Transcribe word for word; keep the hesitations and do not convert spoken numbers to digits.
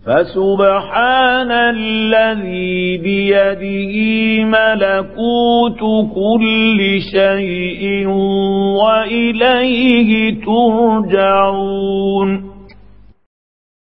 فسبحان الذي بيده ملكوت كل شيء وإليه ترجعون.